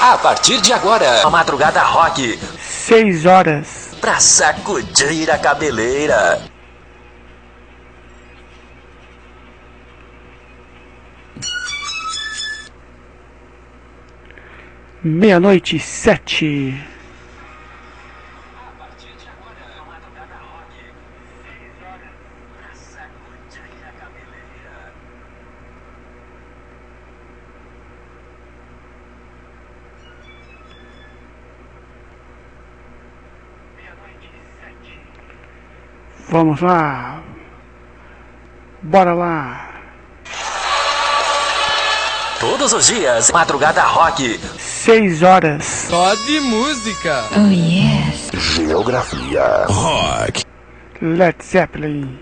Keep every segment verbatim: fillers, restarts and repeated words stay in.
A partir de agora, a Madrugada Rock. Seis horas. Pra sacudir a cabeleira. Meia-noite e sete. A partir de agora, a Madrugada Rock. Seis horas. Pra sacudir a cabeleira. Vamos lá. Bora lá. Todos os dias, Madrugada Rock. Seis horas. Só de música. Oh yes. Geografia Rock. Led Zeppelin.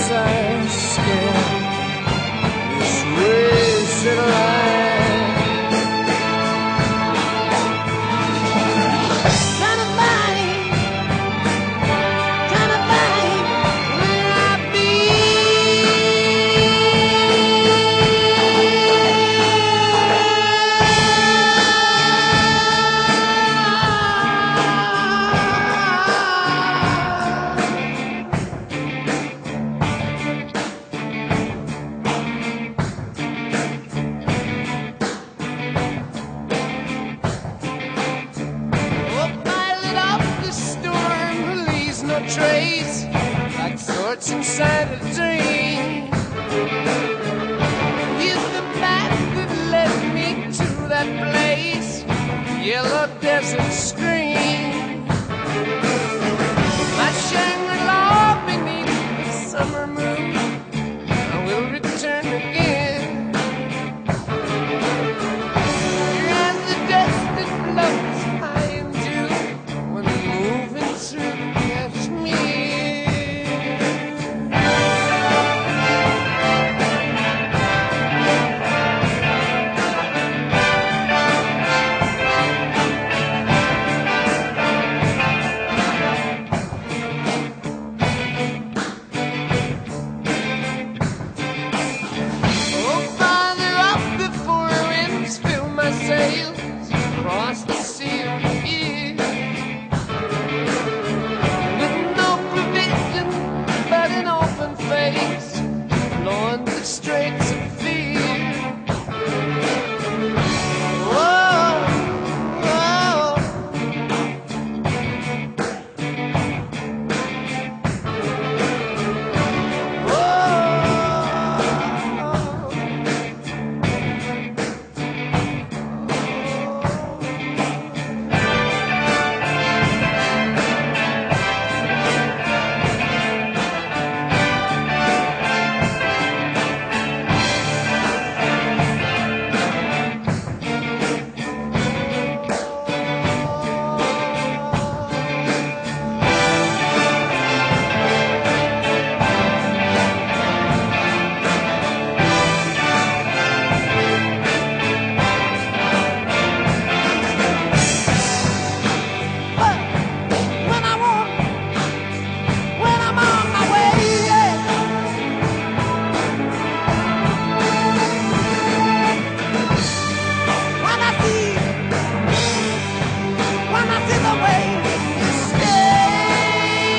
This race in life what's inside a dream. Is the map that led me to that place, yellow desert screen. My Shangri-La beneath the summer moon, I will return again. And the dust that floats high in June when I'm moving through Kashmir. Oh, farther up before winds fill my sails across the sea of fear, with no provision but an open face, blowing the straits of fear. Whoa, whoa. When I walk, when I'm on my way, yeah. When I see, when I see the way you stay.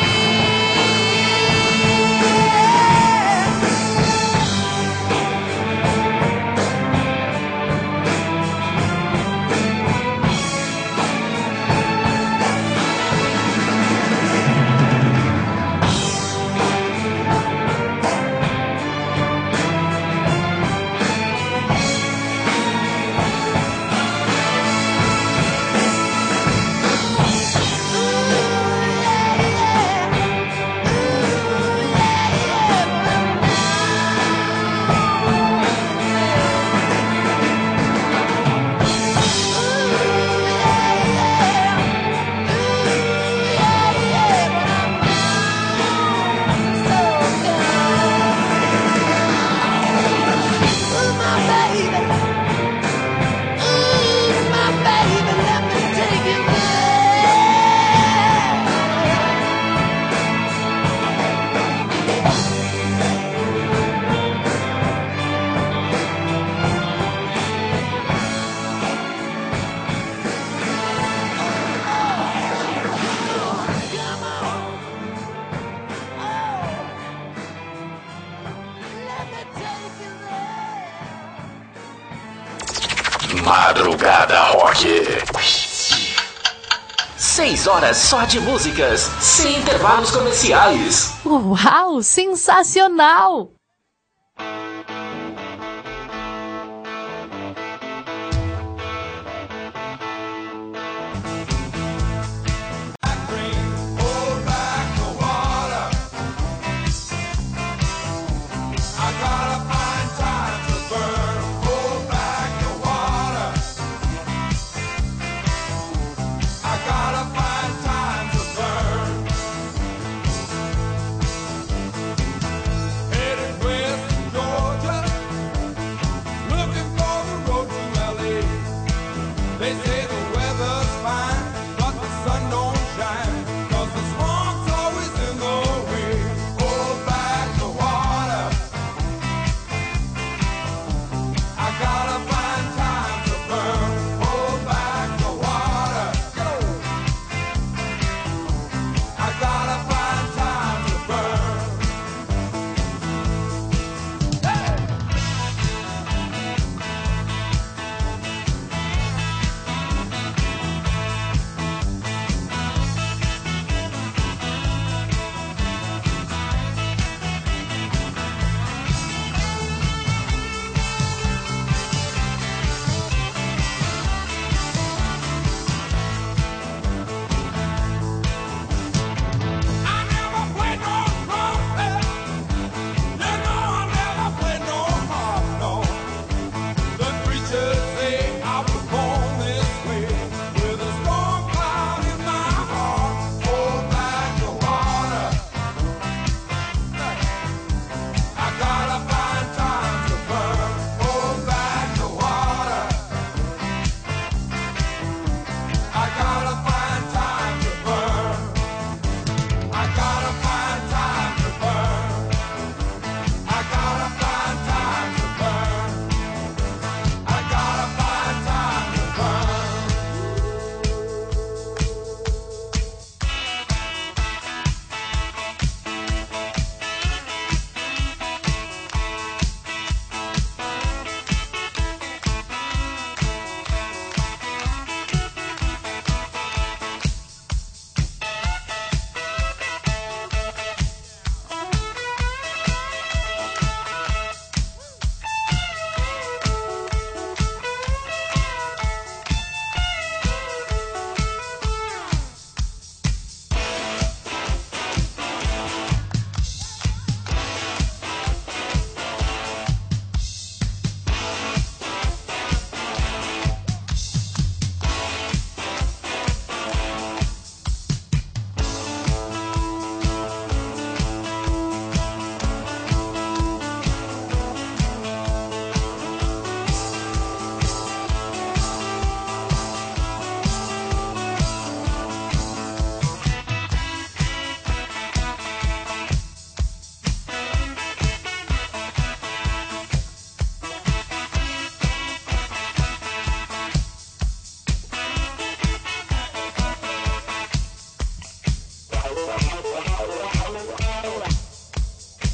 Madrugada Rock. Seis horas só de músicas, sem intervalos comerciais. Uau, sensacional! Headed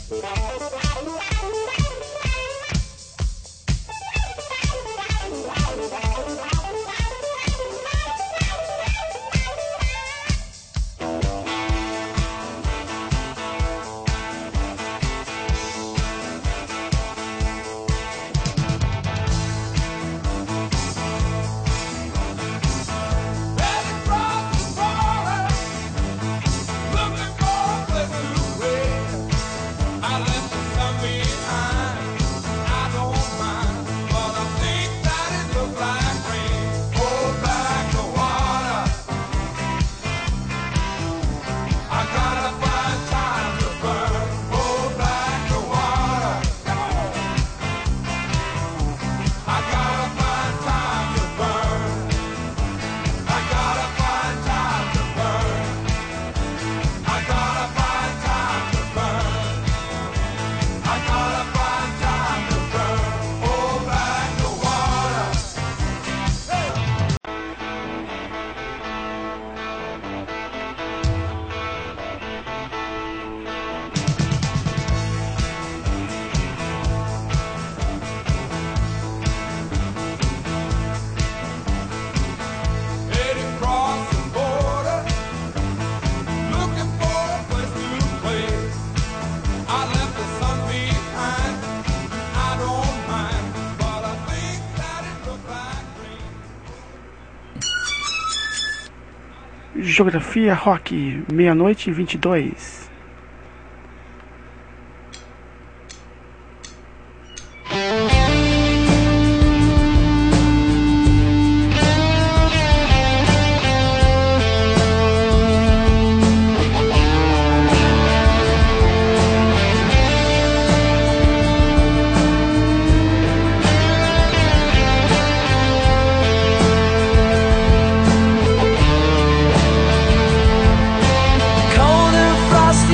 Geografia Rock, meia-noite e vinte e dois. Cold and frosty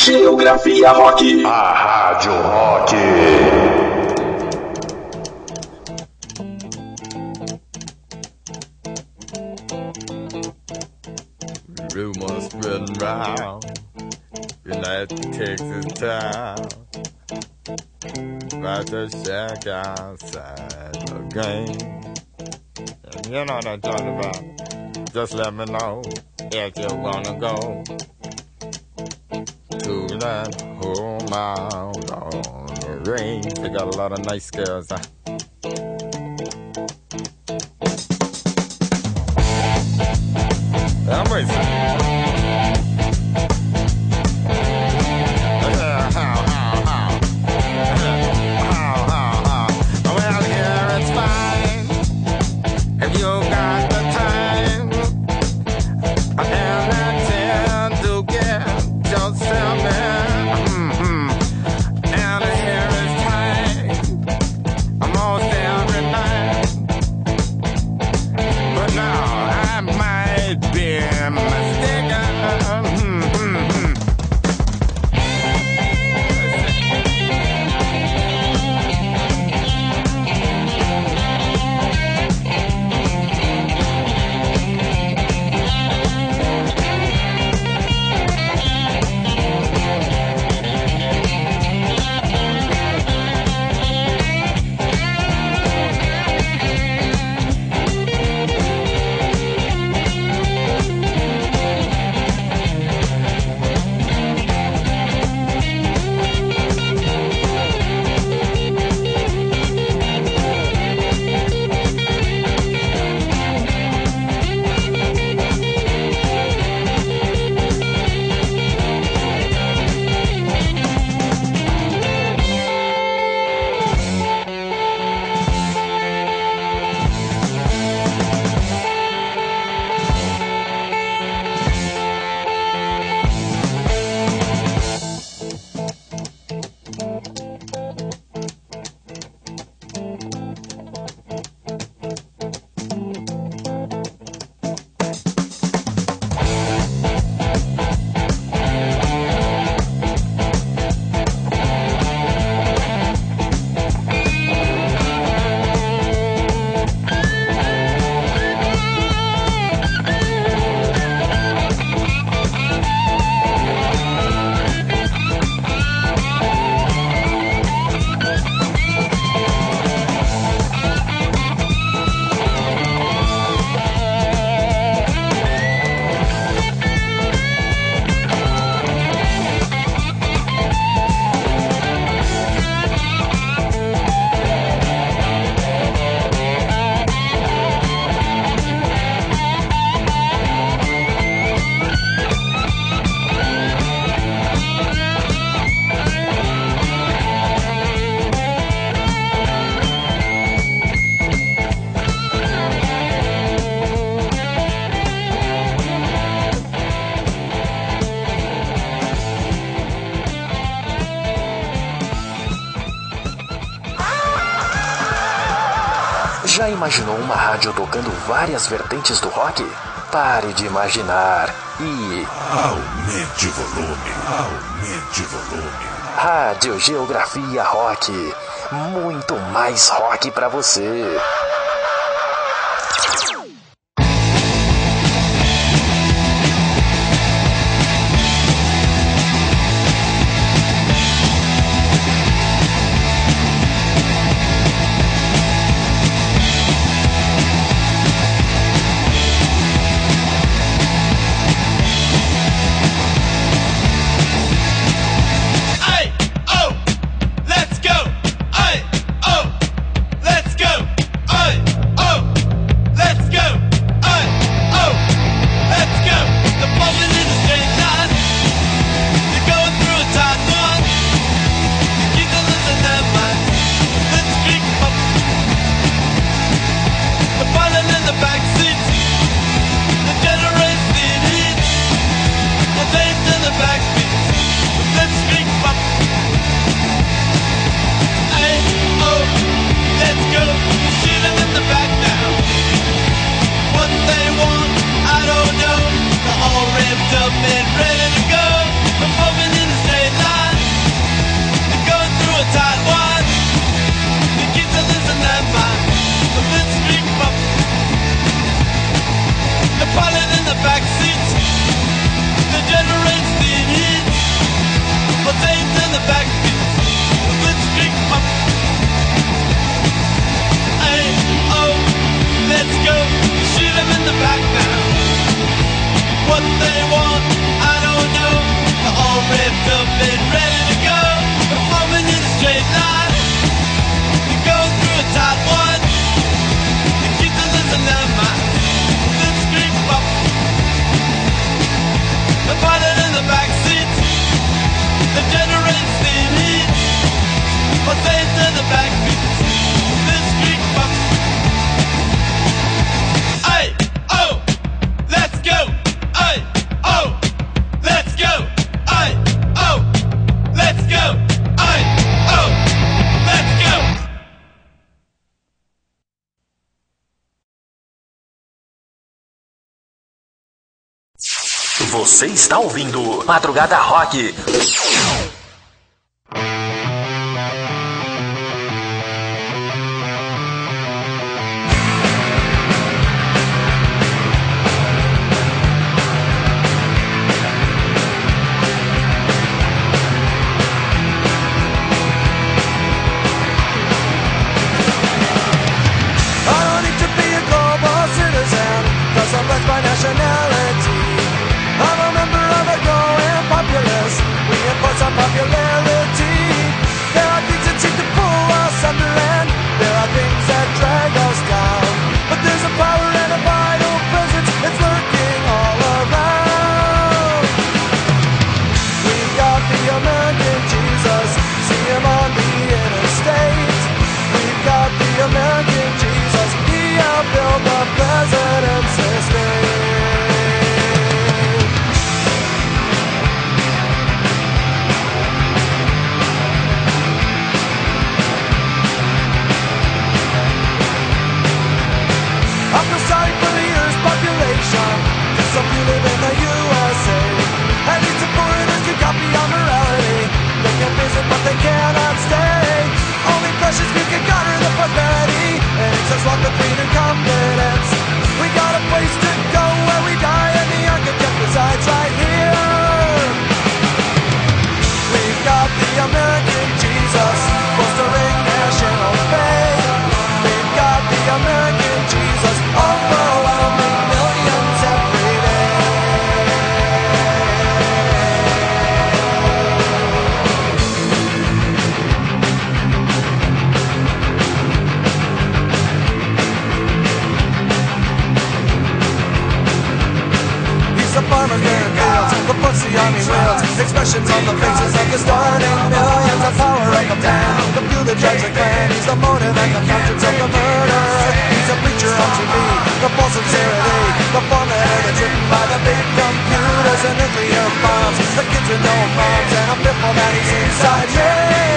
Geografia Rock. A Rádio Rock. Rumors spreading round United Texas town about to shack outside the game. And you know what I'm talking about. Just let me know if you wanna go to that home out on the range. They got a lot of nice girls. Huh? I'm racing. Já imaginou uma rádio tocando várias vertentes do rock? Pare de imaginar e... aumente o volume, aumente o volume. Rádio Geografia Rock. Muito mais rock pra você. Let's go! the back seat to see the street bus. Aye, oh, let's go. Aye, oh, let's go. Aye, oh, let's go. Aye, oh, let's go. Você está ouvindo Madrugada Rock. Popularity. There are things that seem to pull us under, and there are things that drag us down. But there's a power and a vital presence that's lurking all around. We've got the American Jesus, see him on the interstate. We've got the American Jesus, he helped build the president's estate. Some you live in the U S A. At least the foreigners can copy our morality. They can visit but they cannot stay. Only precious few can garner the prosperity. And it's us walk the freedom and confidence. We got a place to go where we die, and the architect resides right here. We've got the American Jesus, fostering national faith. We've got the American Jesus, overwhelming millions every day. The farmers bearing fields, the books the army wields, expressions on the faces of the starting millions. The power of the man, the few that drives the clan. He's the motive and the conscience of the murderer. He's a preacher on T V, the false sincerity, the formula that's written by the big computers and nuclear bombs. The kids with no moms and a pitbull that he's inside me.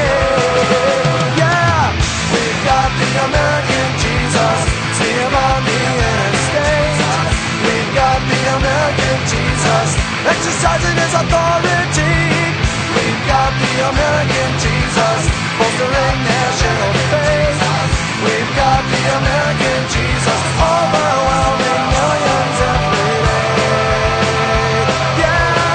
Yeah, we've got the American Jesus, see him on the interstate. We've got the American Jesus, exercising his authority. We've got the American Jesus, bolstering national faith. We've got the American Jesus, overwhelming millions every day. Yeah.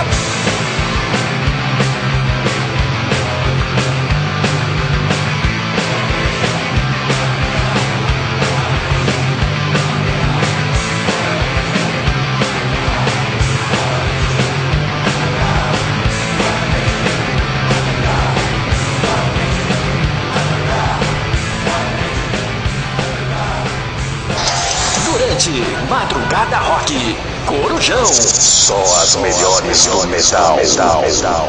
Madrugada Rock, Corujão. Só as melhores do metal. metal, metal.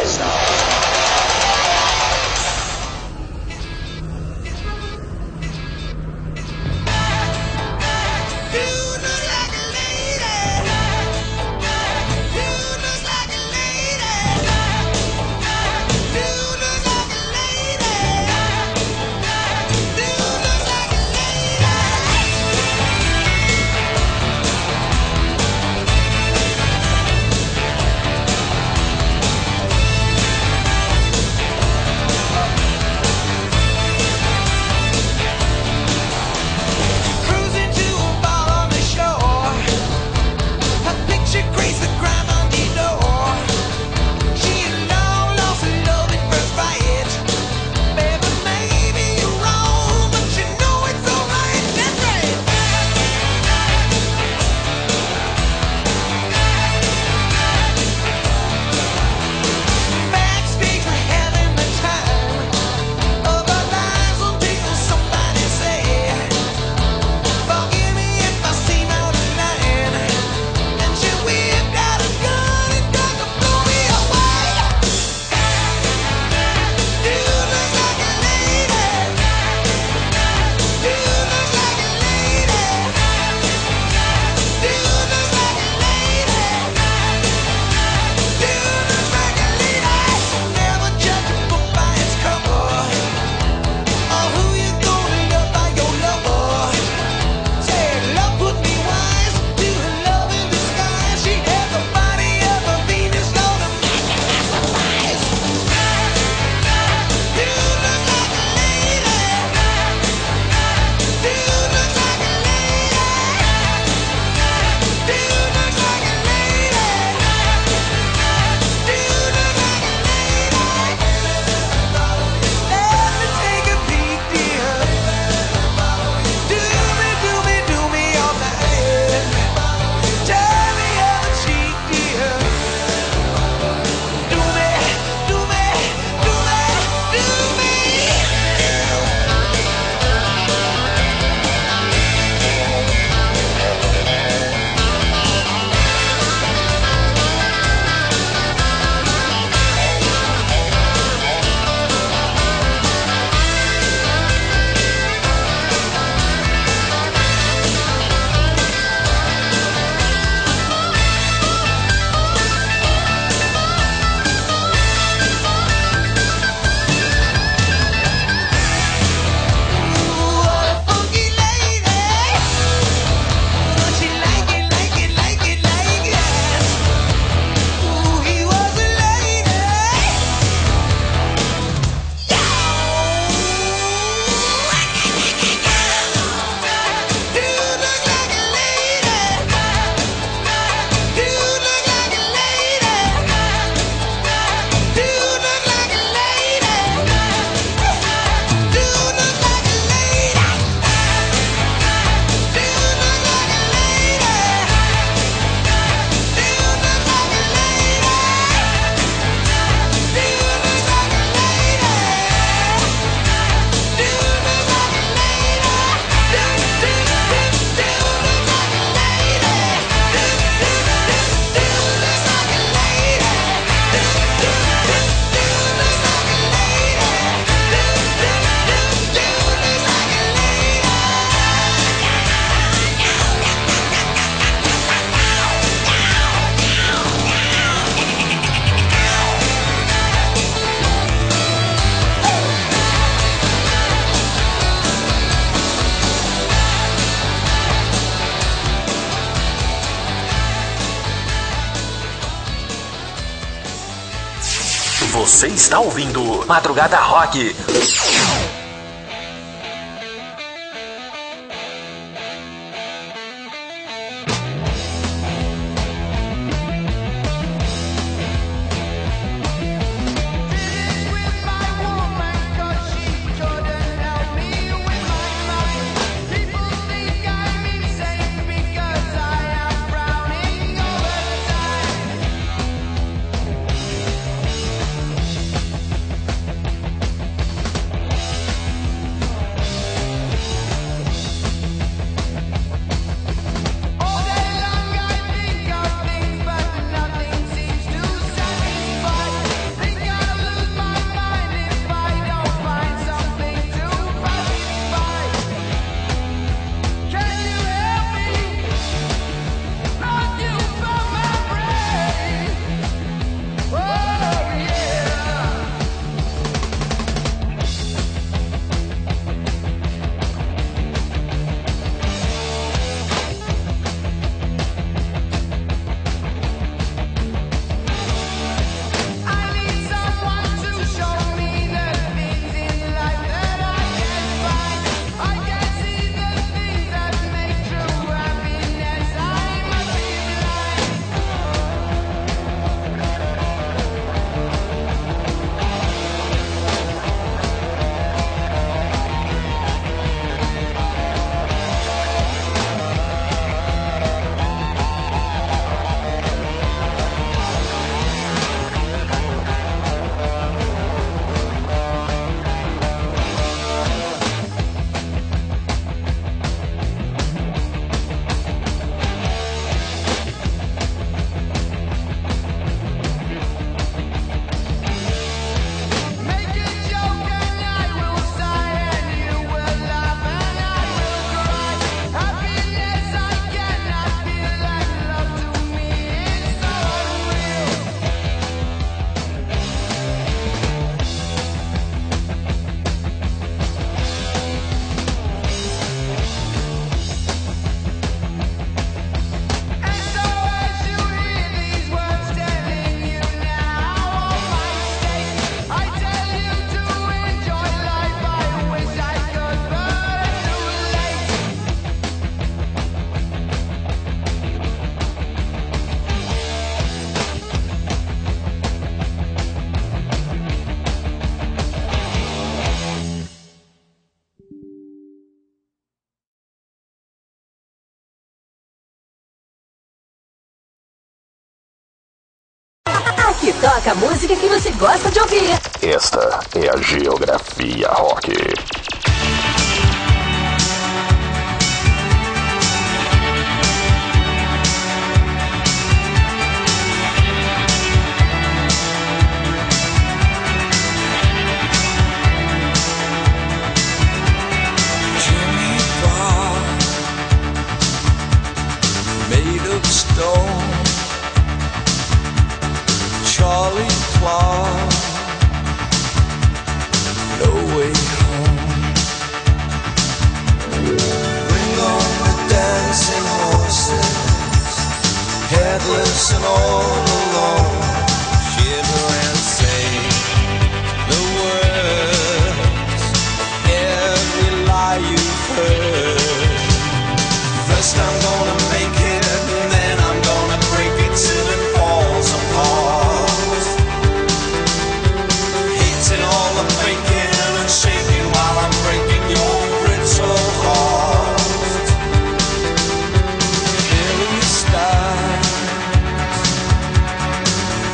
Você está ouvindo Madrugada Rock. Que toca a música que você gosta de ouvir. Esta é a Geografia Rock. Jimmy Bar, made of stone. Charlie Clark, no way home. Bring on the dancing horses, headless and all alone. Shiver and say the words, every lie you've heard. First I'm gonna make it, and then I'm gonna break it till it falls apart. All the breaking and shaking while I'm breaking your brittle heart. Hilly stars,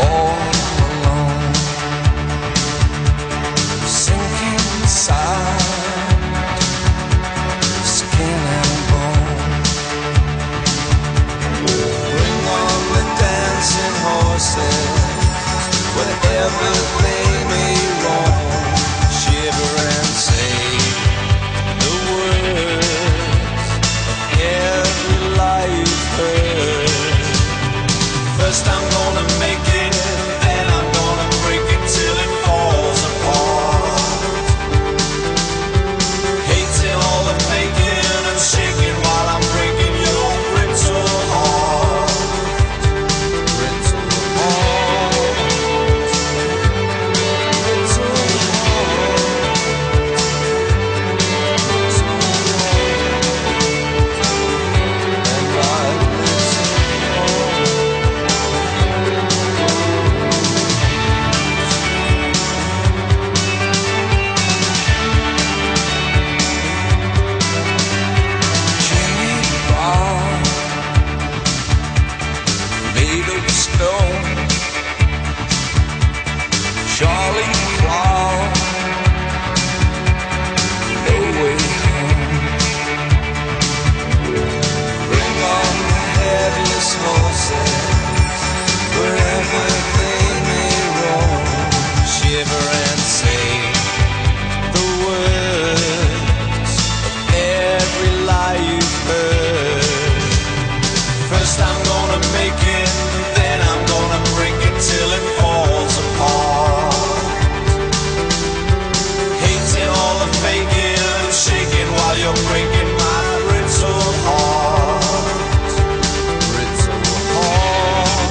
you're breaking my brittle heart. Brittle heart.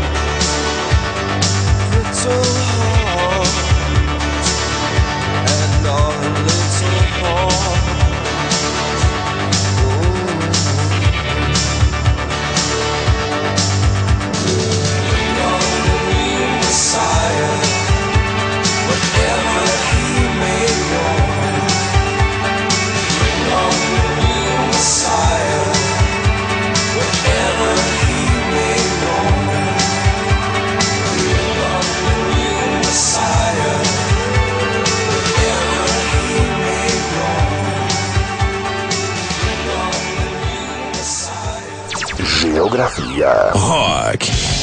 Brittle heart. And our little heart. Bring on the new Messiah, whatever he may know. Bring on the new Messiah, whatever he may know. Bring on the new Messiah, whatever he may know. Bring on the new Messiah. Geografia. Rock.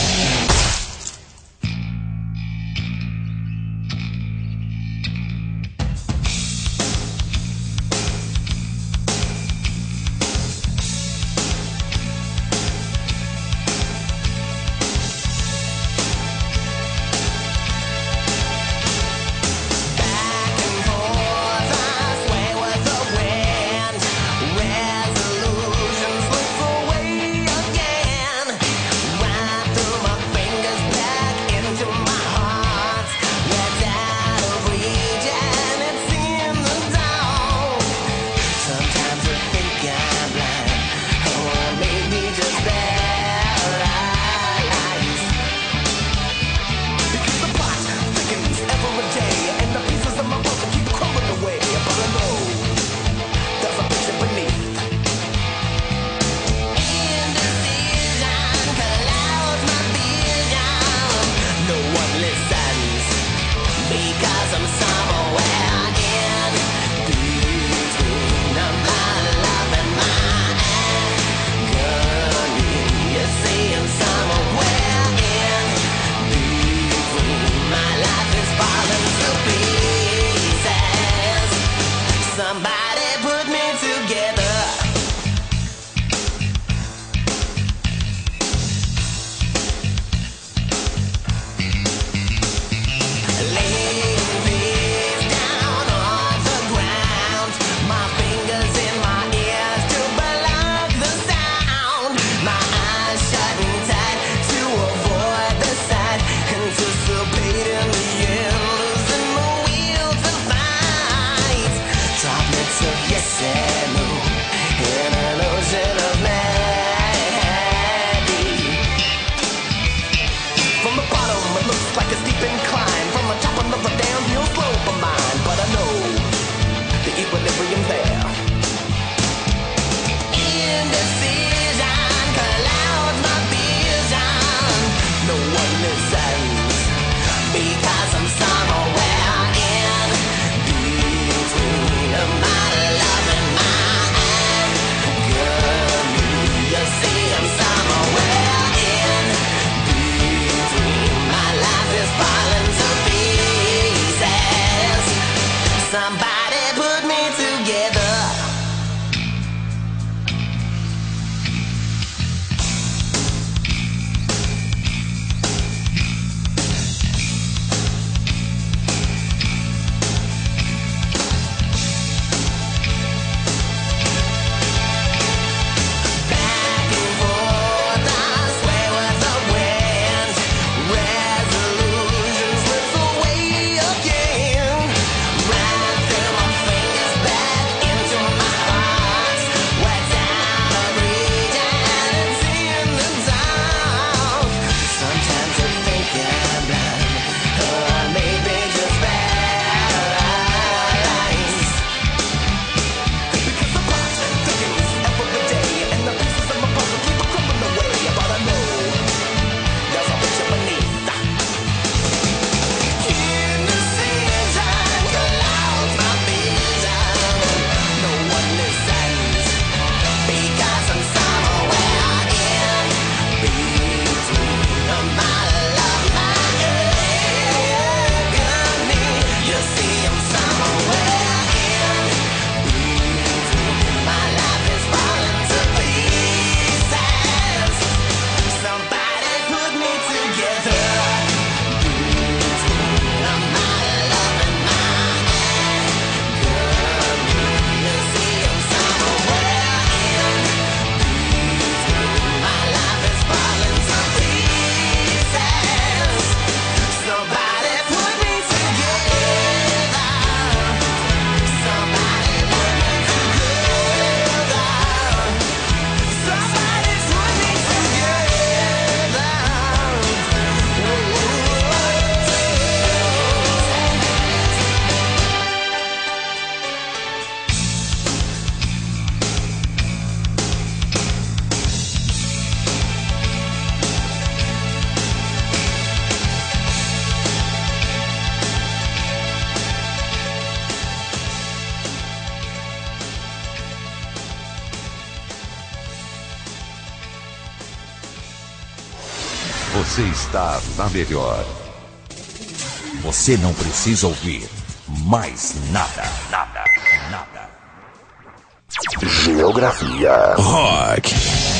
Somebody put me together. Laying face down on the ground, my fingers in my ears to block the sound. My eyes shutting tight to avoid the sight, anticipating the end, losing the will to fight. Droplets of yes and no. Você está na melhor. Você não precisa ouvir mais nada, nada, nada. Geografia Rock.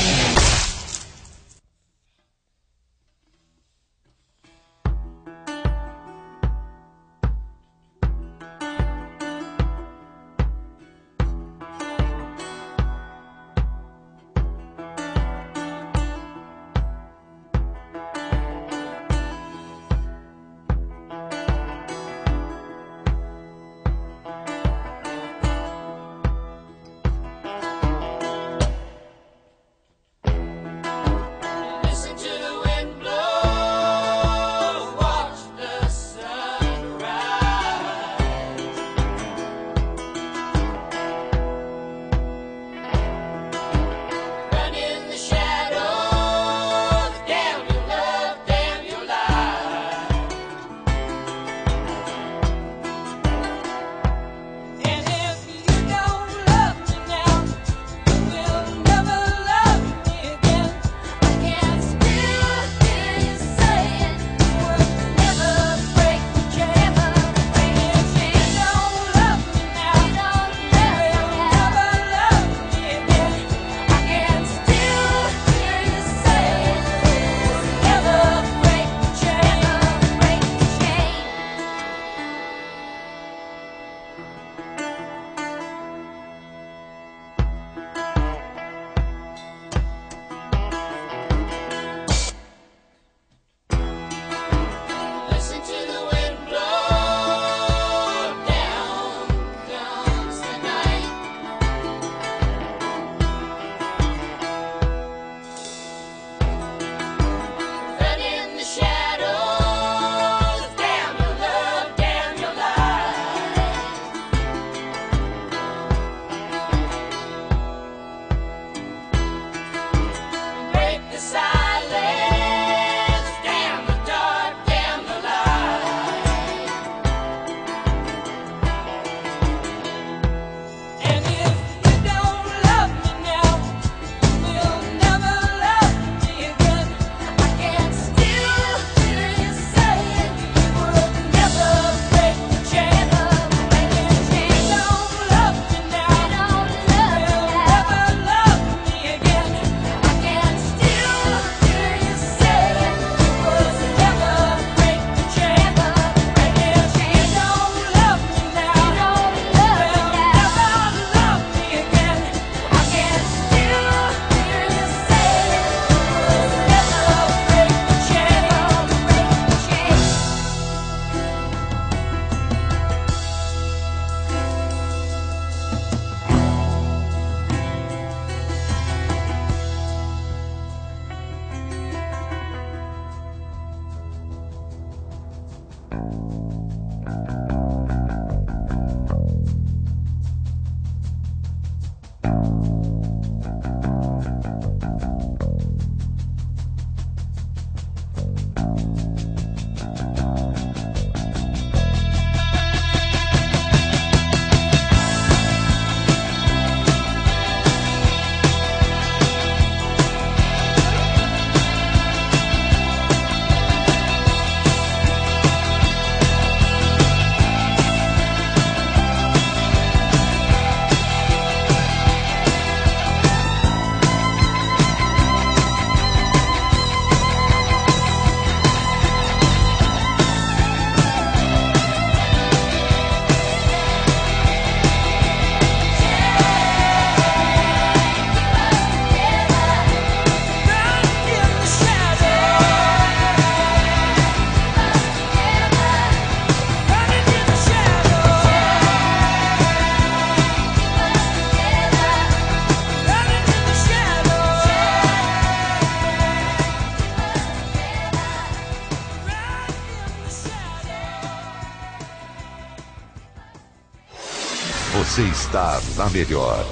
Você está na melhor.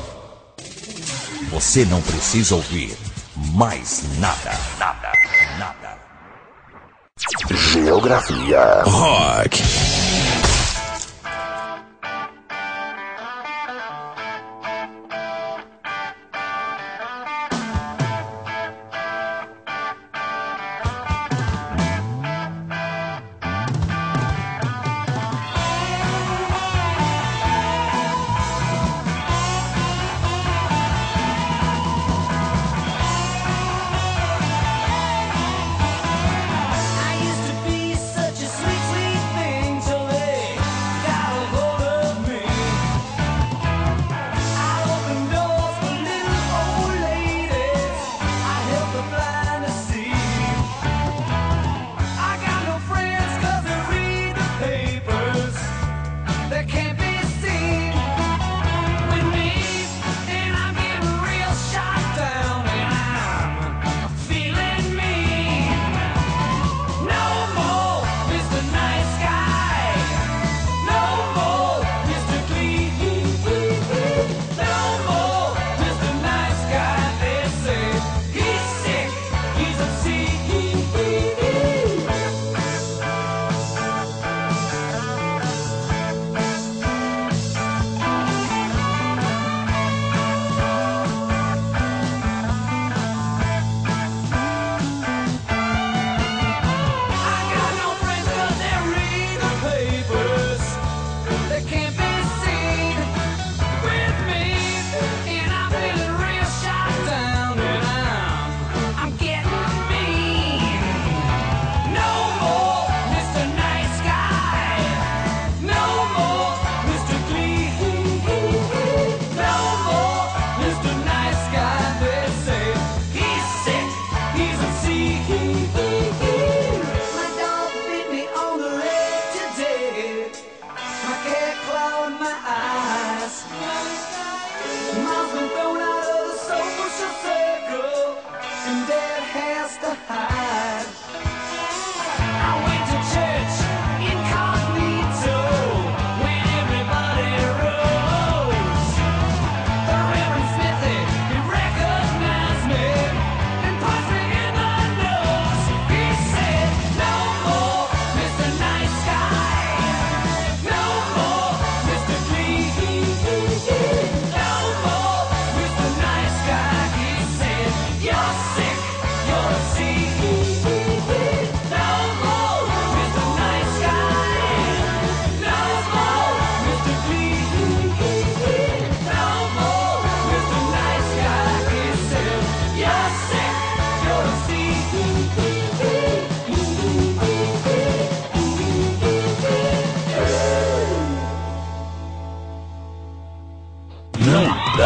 Você não precisa ouvir mais nada, nada, nada. Geografia Rock.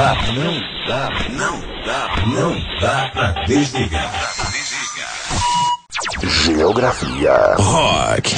dá, não dá, não dá, não dá pra desligar. Geografia Rock.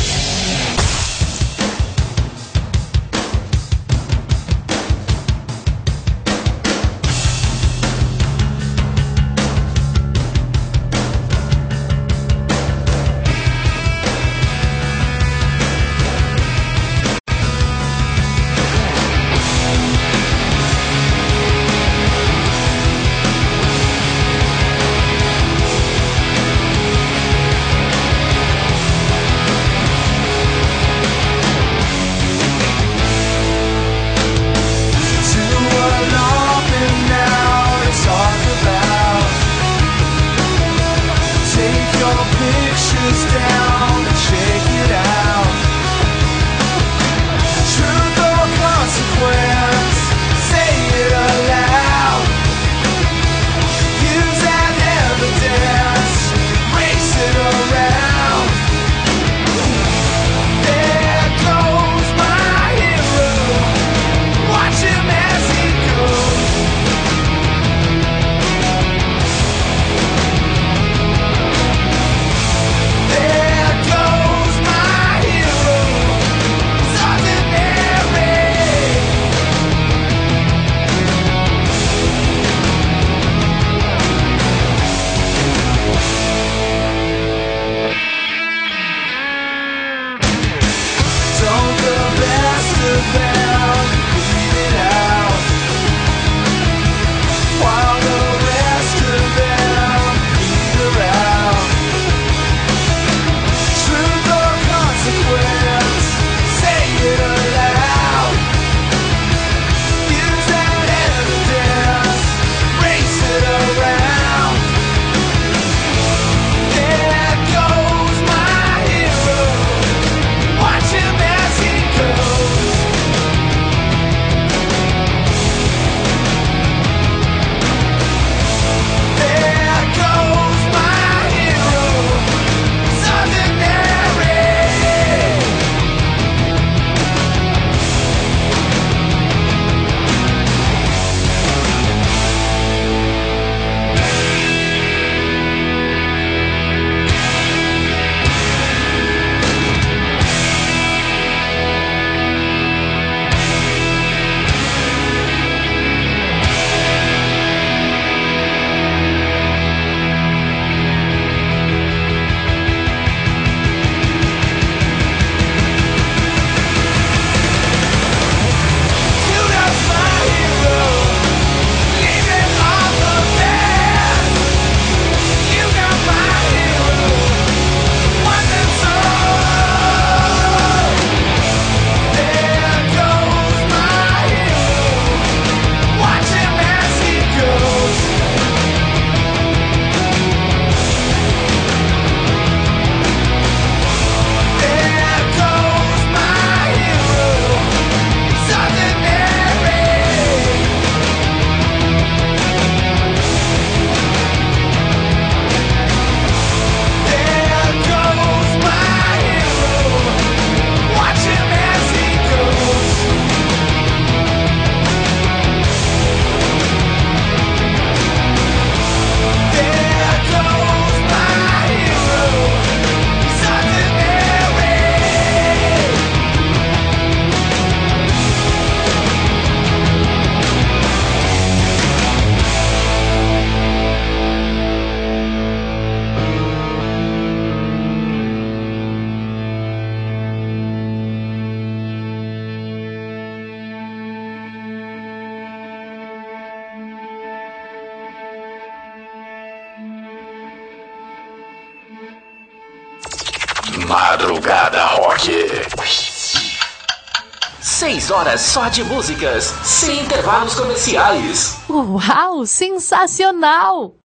Madrugada Rock. Seis horas só de músicas, sem intervalos comerciais. Uau, sensacional!